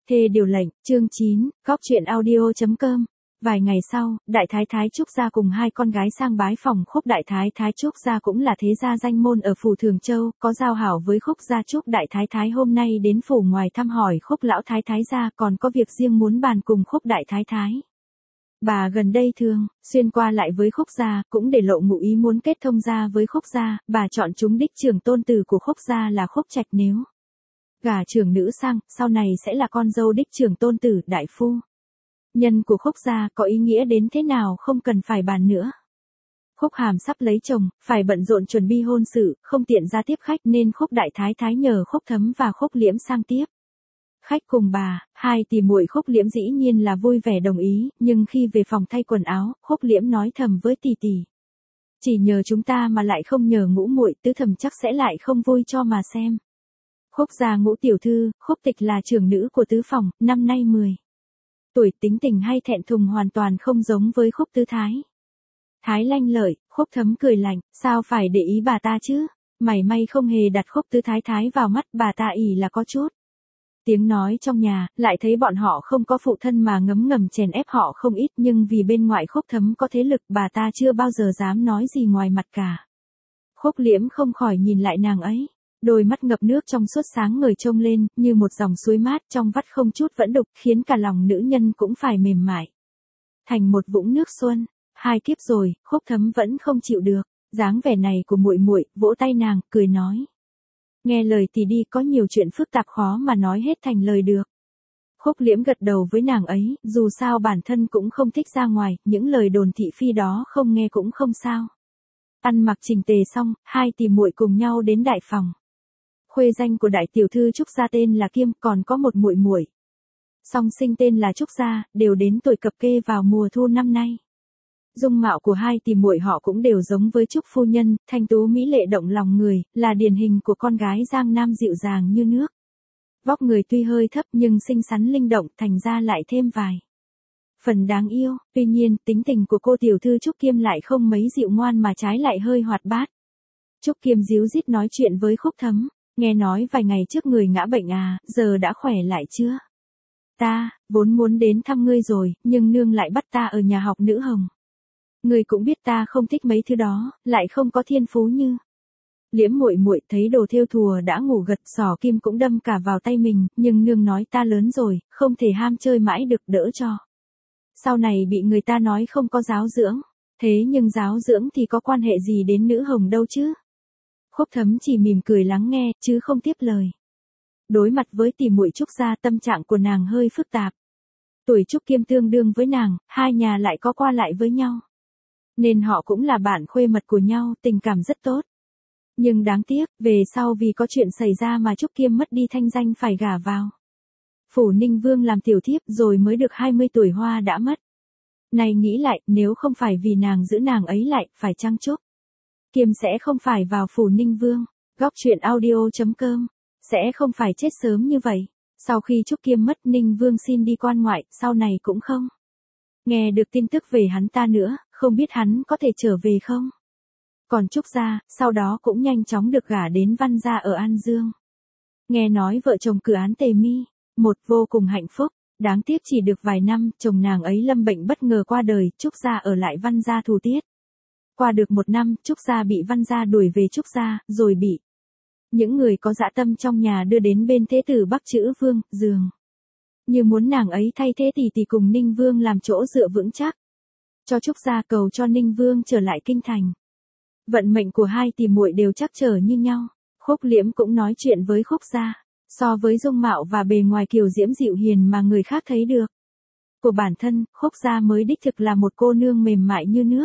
Thê điều lệnh, chương 9, Góc truyện audio.com. Vài ngày sau, Đại Thái Thái Trúc Gia cùng hai con gái sang bái phòng Khúc Đại Thái Thái Trúc Gia cũng là thế gia danh môn ở phủ Thường Châu, có giao hảo với Khúc gia. Trúc Đại Thái Thái hôm nay đến phủ ngoài thăm hỏi Khúc Lão Thái Thái gia, còn có việc riêng muốn bàn cùng Khúc Đại Thái Thái. Bà gần đây thường xuyên qua lại với Khúc gia, cũng để lộ ngụ ý muốn kết thông gia với Khúc gia. Bà chọn chúng đích trưởng tôn tử của Khúc gia là Khúc Trạch, nếu gả trưởng nữ sang, sau này sẽ là con dâu đích trưởng tôn tử, đại phu nhân của Khúc gia, có ý nghĩa đến thế nào không cần phải bàn nữa. Khúc Hàm sắp lấy chồng, phải bận rộn chuẩn bị hôn sự, không tiện ra tiếp khách nên Khúc Đại Thái Thái nhờ Khúc Thấm và Khúc Liễm sang tiếp khách cùng bà. Hai tỷ muội Khúc Liễm dĩ nhiên là vui vẻ đồng ý, nhưng khi về phòng thay quần áo, Khúc Liễm nói thầm với tỷ tỷ: chỉ nhờ chúng ta mà lại không nhờ ngũ muội, tứ thẩm chắc sẽ lại không vui cho mà xem. Khúc gia Ngũ tiểu thư, Khúc Tịch là trưởng nữ của tứ phòng, năm nay 10 tuổi, tính tình hay thẹn thùng hoàn toàn không giống với Khúc Tứ Thái Thái lanh lợi. Khúc Thấm cười lạnh: sao phải để ý bà ta chứ, mảy may không hề đặt Khúc Tứ Thái Thái vào mắt, bà ta ỷ là có chút tiếng nói trong nhà, lại thấy bọn họ không có phụ thân mà ngấm ngầm chèn ép họ không ít, nhưng vì bên ngoài Khúc Thấm có thế lực, bà ta chưa bao giờ dám nói gì ngoài mặt cả. Khúc Liễm không khỏi nhìn lại nàng ấy, đôi mắt ngập nước trong suốt sáng ngời trông lên, như một dòng suối mát trong vắt không chút vẫn đục, khiến cả lòng nữ nhân cũng phải mềm mại thành một vũng nước xuân. Hai kiếp rồi, Khúc Thấm vẫn không chịu được dáng vẻ này của muội muội, vỗ tay nàng, cười nói: nghe lời thì đi, có nhiều chuyện phức tạp khó mà nói hết thành lời được. Khúc Liễm gật đầu với nàng ấy, dù sao bản thân cũng không thích ra ngoài, những lời đồn thị phi đó không nghe cũng không sao. Ăn mặc chỉnh tề xong, hai tỷ muội cùng nhau đến đại phòng. Khuê danh của đại tiểu thư Trúc gia tên là Kiêm, còn có một muội muội song sinh tên là Trúc gia, đều đến tuổi cập kê vào mùa thu năm nay. Dung mạo của hai tỷ muội họ cũng đều giống với Trúc phu nhân, thanh tú mỹ lệ động lòng người, là điển hình của con gái Giang Nam dịu dàng như nước. Vóc người tuy hơi thấp nhưng xinh xắn linh động, thành ra lại thêm vài phần đáng yêu. Tuy nhiên, tính tình của cô tiểu thư Trúc Kiêm lại không mấy dịu ngoan mà trái lại hơi hoạt bát. Trúc Kiêm díu dít nói chuyện với Khúc Thấm: nghe nói vài ngày trước người ngã bệnh à, giờ đã khỏe lại chưa? Ta vốn muốn đến thăm ngươi rồi, nhưng nương lại bắt ta ở nhà học nữ hồng. Ngươi cũng biết ta không thích mấy thứ đó, lại không có thiên phú như Liễm muội muội. Thấy đồ thêu thùa đã ngủ gật, xỏ kim cũng đâm cả vào tay mình, nhưng nương nói ta lớn rồi, không thể ham chơi mãi được, đỡ cho sau này bị người ta nói không có giáo dưỡng. Thế nhưng giáo dưỡng thì có quan hệ gì đến nữ hồng đâu chứ? Khúc Thấm chỉ mỉm cười lắng nghe, chứ không tiếp lời. Đối mặt với tỷ muội Trúc gia, tâm trạng của nàng hơi phức tạp. Tuổi Trúc Kiêm tương đương với nàng, hai nhà lại có qua lại với nhau, nên họ cũng là bạn khuê mật của nhau, tình cảm rất tốt. Nhưng đáng tiếc, về sau vì có chuyện xảy ra mà Trúc Kiêm mất đi thanh danh, phải gả vào phủ Ninh Vương làm tiểu thiếp, rồi mới được 20 tuổi hoa đã mất. Này nghĩ lại, nếu không phải vì nàng giữ nàng ấy lại, phải chăng Trúc Kiêm sẽ không phải vào phủ Ninh Vương. Góc truyện audio.com sẽ không phải chết sớm như vậy. Sau khi Trúc Kiêm mất, Ninh Vương xin đi quan ngoại, sau này cũng không nghe được tin tức về hắn ta nữa, không biết hắn có thể trở về không. Còn Trúc gia, sau đó cũng nhanh chóng được gả đến Văn gia ở An Dương. Nghe nói vợ chồng cử án Tề Mi, một vô cùng hạnh phúc. Đáng tiếc chỉ được vài năm, chồng nàng ấy lâm bệnh bất ngờ qua đời, Trúc gia ở lại Văn gia thủ tiết. Qua được một năm, Trúc gia bị Văn gia đuổi về Trúc gia, rồi bị những người có dã tâm trong nhà đưa đến bên thế tử Bắc Chữ Vương, dường như muốn nàng ấy thay thế tỷ tỷ cùng Ninh Vương làm chỗ dựa vững chắc cho Trúc gia, cầu cho Ninh Vương trở lại kinh thành. Vận mệnh của hai tỷ muội đều trắc trở như nhau. Khúc Liễm cũng nói chuyện với Khúc gia. So với dung mạo và bề ngoài kiều diễm dịu hiền mà người khác thấy được của bản thân, Khúc gia mới đích thực là một cô nương mềm mại như nước.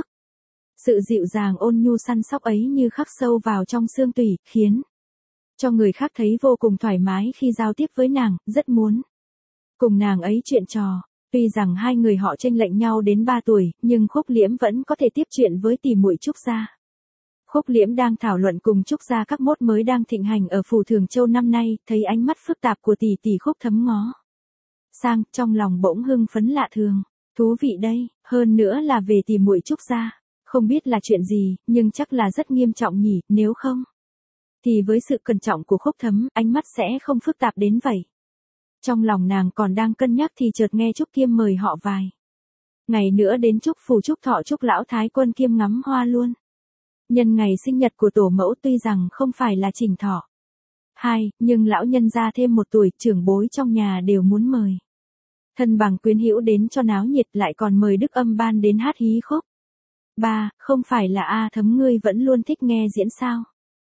Sự dịu dàng ôn nhu săn sóc ấy như khắc sâu vào trong xương tủy, khiến cho người khác thấy vô cùng thoải mái khi giao tiếp với nàng, rất muốn cùng nàng ấy chuyện trò. Tuy rằng hai người họ chênh lệch nhau đến 3 tuổi, nhưng Khúc Liễm vẫn có thể tiếp chuyện với tỷ muội Trúc gia. Khúc Liễm đang thảo luận cùng Trúc gia các mốt mới đang thịnh hành ở phủ Thường Châu năm nay, thấy ánh mắt phức tạp của tỷ tỷ Khúc Thấm ngó sang, trong lòng bỗng hưng phấn lạ thường. Thú vị đây, hơn nữa là về tỷ muội Trúc gia. Không biết là chuyện gì, nhưng chắc là rất nghiêm trọng nhỉ, nếu không thì với sự cẩn trọng của Khúc Thấm, ánh mắt sẽ không phức tạp đến vậy. Trong lòng nàng còn đang cân nhắc thì chợt nghe Trúc Kiêm mời họ vài ngày nữa đến chúc phù chúc thọ chúc lão thái quân kiêm ngắm hoa luôn. Nhân ngày sinh nhật của tổ mẫu tuy rằng không phải là trình thọ. Nhưng lão nhân gia thêm một tuổi, trưởng bối trong nhà đều muốn mời. Thân bằng quyến hữu đến cho náo nhiệt, lại còn mời Đức Âm Ban đến hát hí khúc. Không phải là Thấm ngươi vẫn luôn thích nghe diễn sao?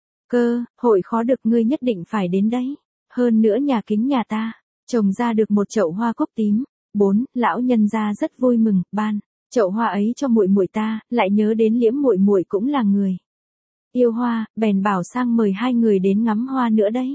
Hội khó được, ngươi nhất định phải đến đấy. Hơn nữa nhà kính nhà ta, trồng ra được một chậu hoa cúc tím. Lão nhân gia rất vui mừng, ban chậu hoa ấy cho muội muội ta, lại nhớ đến Liễm muội muội cũng là người yêu hoa, bèn bảo sang mời hai người đến ngắm hoa nữa đấy.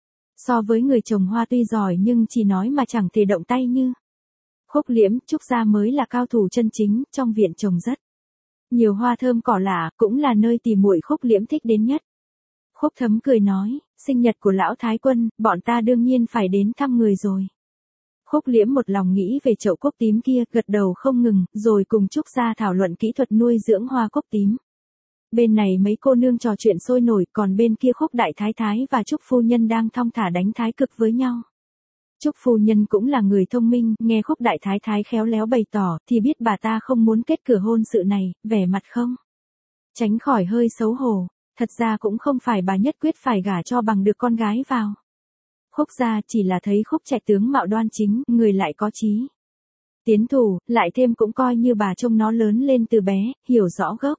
So với người trồng hoa tuy giỏi nhưng chỉ nói mà chẳng thể động tay như Khúc Liễm, Trúc gia mới là cao thủ chân chính, trong viện trồng rất nhiều hoa thơm cỏ lạ, cũng là nơi tỉ muội Khúc Liễm thích đến nhất. Khúc Thấm cười nói, sinh nhật của lão thái quân, bọn ta đương nhiên phải đến thăm người rồi. Khúc Liễm một lòng nghĩ về chậu cúc tím kia, gật đầu không ngừng, rồi cùng Trúc gia thảo luận kỹ thuật nuôi dưỡng hoa cúc tím. Bên này mấy cô nương trò chuyện sôi nổi, còn bên kia Khúc đại thái thái và Trúc phu nhân đang thong thả đánh thái cực với nhau. Trúc phu nhân cũng là người thông minh, nghe Khúc đại thái thái khéo léo bày tỏ, thì biết bà ta không muốn kết cửa hôn sự này, vẻ mặt không tránh khỏi hơi xấu hổ. Thật ra cũng không phải bà nhất quyết phải gả cho bằng được con gái vào Khúc gia, chỉ là thấy Khúc Trạch tướng mạo đoan chính, người lại có chí tiến thủ, lại thêm cũng coi như bà trông nó lớn lên từ bé, hiểu rõ gốc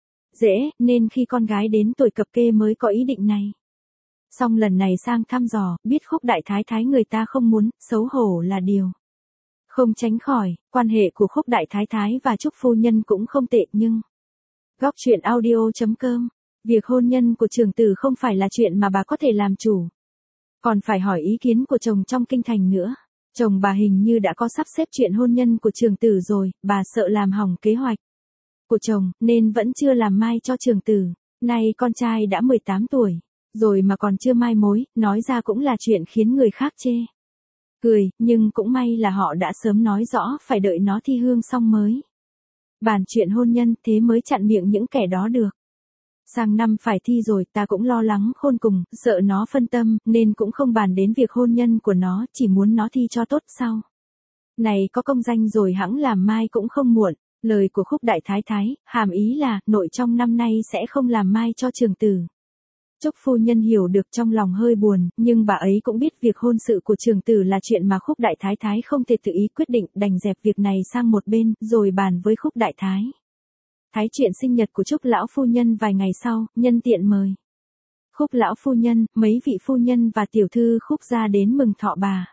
dễ, nên khi con gái đến tuổi cập kê mới có ý định này. Song lần này sang thăm dò, biết Khúc đại thái thái người ta không muốn, xấu hổ là điều không tránh khỏi. Quan hệ của Khúc đại thái thái và Trúc phu nhân cũng không tệ, nhưng Góc truyện audio.com, việc hôn nhân của trưởng tử không phải là chuyện mà bà có thể làm chủ, còn phải hỏi ý kiến của chồng trong kinh thành nữa. Chồng bà hình như đã có sắp xếp chuyện hôn nhân của trưởng tử rồi, bà sợ làm hỏng kế hoạch của chồng, nên vẫn chưa làm mai cho trưởng tử. Nay con trai đã 18 tuổi, rồi mà còn chưa mai mối, nói ra cũng là chuyện khiến người khác chê cười, nhưng cũng may là họ đã sớm nói rõ phải đợi nó thi hương xong mới bàn chuyện hôn nhân, thế mới chặn miệng những kẻ đó được. Sang năm phải thi rồi, ta cũng lo lắng khôn cùng, sợ nó phân tâm, nên cũng không bàn đến việc hôn nhân của nó, chỉ muốn nó thi cho tốt sau này có công danh rồi hẵng làm mai cũng không muộn. Lời của Khúc đại thái thái, hàm ý là, nội trong năm nay sẽ không làm mai cho trưởng tử. Trúc phu nhân hiểu được, trong lòng hơi buồn, nhưng bà ấy cũng biết việc hôn sự của trưởng tử là chuyện mà Khúc đại thái thái không thể tự ý quyết định, đành dẹp việc này sang một bên, rồi bàn với Khúc đại thái thái chuyện sinh nhật của Trúc lão phu nhân vài ngày sau, nhân tiện mời Khúc lão phu nhân, mấy vị phu nhân và tiểu thư Khúc gia đến mừng thọ bà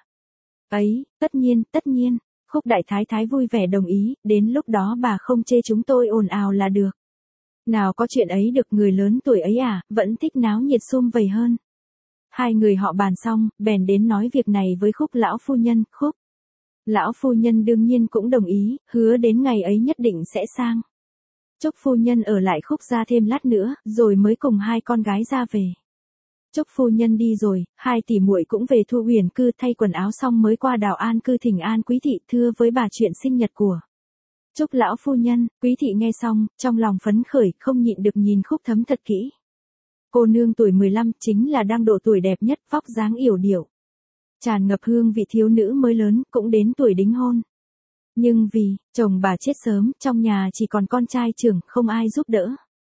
ấy. Tất nhiên, Khúc đại thái thái vui vẻ đồng ý, đến lúc đó bà không chê chúng tôi ồn ào là được. Nào có chuyện ấy được, người lớn tuổi ấy vẫn thích náo nhiệt sum vầy hơn. Hai người họ bàn xong, bèn đến nói việc này với Khúc lão phu nhân. Khúc lão phu nhân đương nhiên cũng đồng ý, hứa đến ngày ấy nhất định sẽ sang. Trúc phu nhân ở lại Khúc gia thêm lát nữa, rồi mới cùng hai con gái ra về. Trúc phu nhân đi rồi, hai tỷ muội cũng về Thu Huyền cư, thay quần áo xong mới qua Đào An cư thỉnh an Quý thị, thưa với bà chuyện sinh nhật của Trúc lão phu nhân. Quý thị nghe xong, trong lòng phấn khởi, không nhịn được nhìn Khúc Thấm thật kỹ. Cô nương tuổi 15 chính là đang độ tuổi đẹp nhất, vóc dáng yểu điệu, tràn ngập hương vị thiếu nữ mới lớn, cũng đến tuổi đính hôn. Nhưng vì chồng bà chết sớm, trong nhà chỉ còn con trai trưởng, không ai giúp đỡ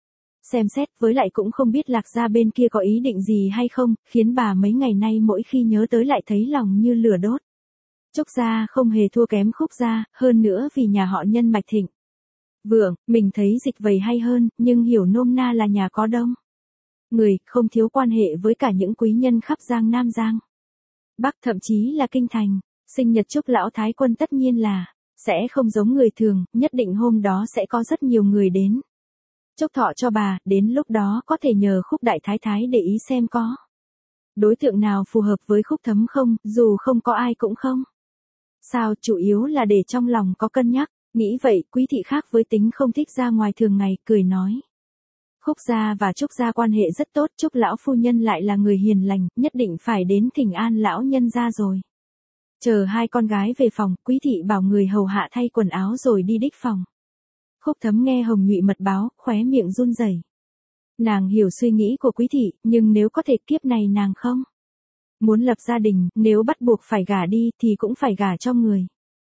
xem xét, với lại cũng không biết Lạc gia bên kia có ý định gì hay không, khiến bà mấy ngày nay mỗi khi nhớ tới lại thấy lòng như lửa đốt. Trúc gia không hề thua kém Khúc gia, hơn nữa vì nhà họ nhân mạch thịnh vượng, mình thấy dịch vầy hay hơn, nhưng hiểu nôm na là nhà có đông người, không thiếu quan hệ với cả những quý nhân khắp Giang Nam Giang Bắc, thậm chí là kinh thành. Sinh nhật Trúc lão thái quân tất nhiên là sẽ không giống người thường, nhất định hôm đó sẽ có rất nhiều người đến chúc thọ cho bà, đến lúc đó có thể nhờ Khúc đại thái thái để ý xem có đối tượng nào phù hợp với Khúc Thấm không, dù không có ai cũng không sao, chủ yếu là để trong lòng có cân nhắc. Nghĩ vậy, Quý thị khác với tính không thích ra ngoài thường ngày, cười nói. Khúc gia và Trúc gia quan hệ rất tốt, Trúc lão phu nhân lại là người hiền lành, nhất định phải đến thỉnh an lão nhân gia rồi. Chờ hai con gái về phòng, Quý thị bảo người hầu hạ thay quần áo rồi đi đích phòng. Khúc Thấm nghe Hồng Nhụy mật báo, khóe miệng run rẩy. Nàng hiểu suy nghĩ của Quý thị, nhưng nếu có thể kiếp này nàng không Muốn lập gia đình, nếu bắt buộc phải gả đi thì cũng phải gả cho người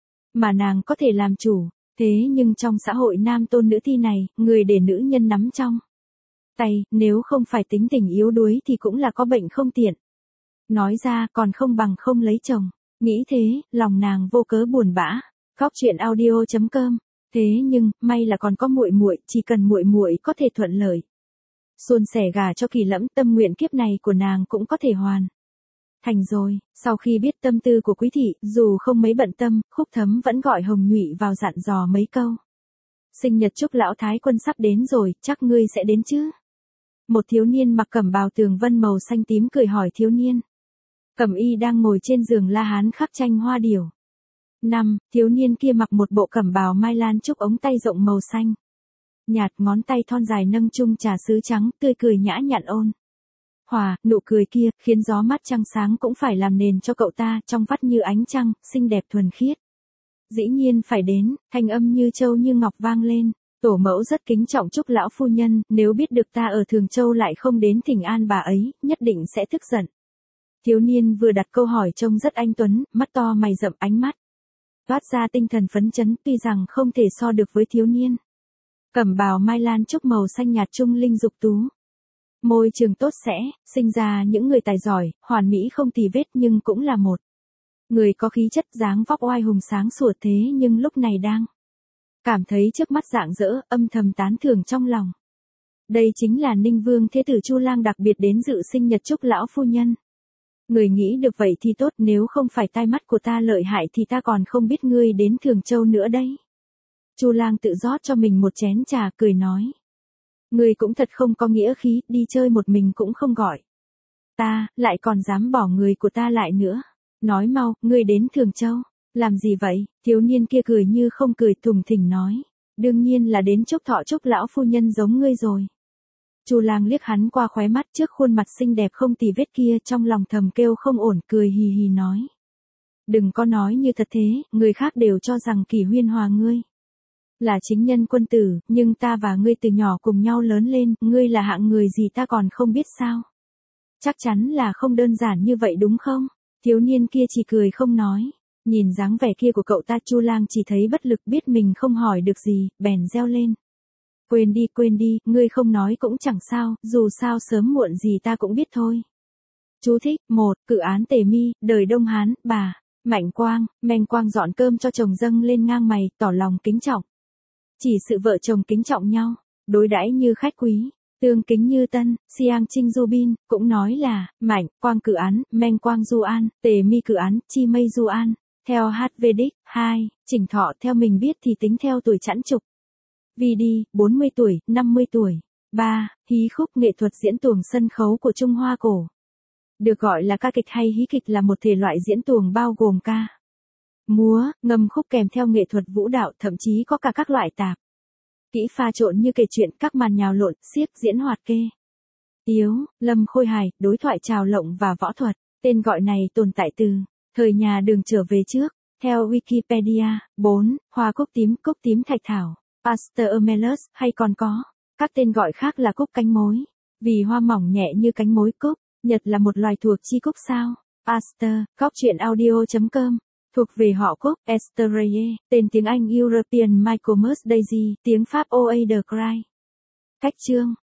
mà nàng có thể làm chủ. Thế nhưng trong xã hội nam tôn nữ thi này, người để nữ nhân nắm trong tay, nếu không phải tính tình yếu đuối thì cũng là có bệnh không tiện. Nói ra còn không bằng không lấy chồng. Nghĩ thế, lòng nàng vô cớ buồn bã. Góc chuyện audio.com. Thế nhưng, may là còn có muội muội, chỉ cần muội muội có thể thuận lợi suôn sẻ gả cho Kỳ Lẫm, tâm nguyện kiếp này của nàng cũng có thể hoàn thành rồi. Sau khi biết tâm tư của Quý thị, dù không mấy bận tâm, Khúc Thấm vẫn gọi Hồng Nhụy vào dặn dò mấy câu. Sinh nhật chúc lão thái quân sắp đến rồi, chắc ngươi sẽ đến chứ? Một thiếu niên mặc cẩm bào tường vân màu xanh tím cười hỏi thiếu niên Cẩm y đang ngồi trên giường La Hán khắc tranh hoa điểu. Thiếu niên kia mặc một bộ cẩm bào mai lan trúc ống tay rộng màu xanh nhạt, ngón tay thon dài nâng chung trà sứ trắng, tươi cười nhã nhặn ôn hòa, nụ cười kia khiến gió mát trăng sáng cũng phải làm nền cho cậu ta, trong vắt như ánh trăng, xinh đẹp thuần khiết. Dĩ nhiên phải đến, thanh âm như châu như ngọc vang lên. Tổ mẫu rất kính trọng chúc lão phu nhân, nếu biết được ta ở Thường Châu lại không đến thỉnh an bà ấy, nhất định sẽ tức giận. Thiếu niên vừa đặt câu hỏi trông rất anh tuấn, mắt to mày rậm, ánh mắt toát ra tinh thần phấn chấn, tuy rằng không thể so được với thiếu niên cẩm bào mai lan trúc màu xanh nhạt trung linh dục tú. Môi trường tốt sẽ sinh ra những người tài giỏi, hoàn mỹ không tì vết, nhưng cũng là một người có khí chất dáng vóc oai hùng sáng sủa. Thế nhưng lúc này đang cảm thấy trước mắt rạng rỡ, âm thầm tán thưởng trong lòng. Đây chính là Ninh Vương thế tử Chu Lang đặc biệt đến dự sinh nhật chúc lão phu nhân. Người nghĩ được vậy thì tốt, nếu không phải tai mắt của ta lợi hại thì ta còn không biết ngươi đến Thường Châu nữa đấy. Chu Lang tự rót cho mình một chén trà, cười nói. Ngươi cũng thật không có nghĩa khí, đi chơi một mình cũng không gọi ta, lại còn dám bỏ người của ta lại nữa. Nói mau, ngươi đến Thường Châu làm gì vậy? Thiếu niên kia cười như không cười, thùng thình nói. Đương nhiên là đến chúc thọ chúc lão phu nhân giống ngươi rồi. Chu Lang liếc hắn qua khóe mắt, trước khuôn mặt xinh đẹp không tì vết kia, trong lòng thầm kêu không ổn, cười hì hì nói. Đừng có nói như thật thế, người khác đều cho rằng Kỳ Huyên Hòa ngươi là chính nhân quân tử, nhưng ta và ngươi từ nhỏ cùng nhau lớn lên, ngươi là hạng người gì ta còn không biết sao? Chắc chắn là không đơn giản như vậy đúng không? Thiếu niên kia chỉ cười không nói. Nhìn dáng vẻ kia của cậu ta, Chu Lang chỉ thấy bất lực, biết mình không hỏi được gì, bèn reo lên. Quên đi, ngươi không nói cũng chẳng sao, dù sao sớm muộn gì ta cũng biết thôi. Chú thích: 1. Cự án Tề Mi, đời Đông Hán, bà Mạnh Quang, Meng Quang dọn cơm cho chồng dâng lên ngang mày, tỏ lòng kính trọng. Chỉ sự vợ chồng kính trọng nhau, đối đãi như khách quý, tương kính như tân. Siang Trinh Du Bin cũng nói là Mạnh Quang cự án, Meng Quang du an, Tề Mi cự án, Chi Mây du an. Theo hát Vedic. 2. Chỉnh thọ theo mình biết thì tính theo tuổi chẵn trục. Vì đi, 40 tuổi, 50 tuổi. 3. Hí khúc, nghệ thuật diễn tuồng sân khấu của Trung Hoa cổ. Được gọi là ca kịch hay hí kịch, là một thể loại diễn tuồng bao gồm ca, múa, ngâm khúc kèm theo nghệ thuật vũ đạo, thậm chí có cả các loại tạp kỹ pha trộn như kể chuyện, các màn nhào lộn, xiếc, diễn hoạt kê tiếu, lâm khôi hài, đối thoại trào lộng và võ thuật. Tên gọi này tồn tại từ thời nhà Đường trở về trước. Theo Wikipedia. 4. Hoa cúc tím thạch thảo, Aster Amelus, hay còn có các tên gọi khác là cúc cánh mối, vì hoa mỏng nhẹ như cánh mối cúc. Nhật là một loài thuộc chi cúc sao. Aster. Góc chuyện audio.com. Thuộc về họ cúc, Asteraceae, tên tiếng Anh European Michaelmus daisy, tiếng Pháp Oa de Cry. Cách chương.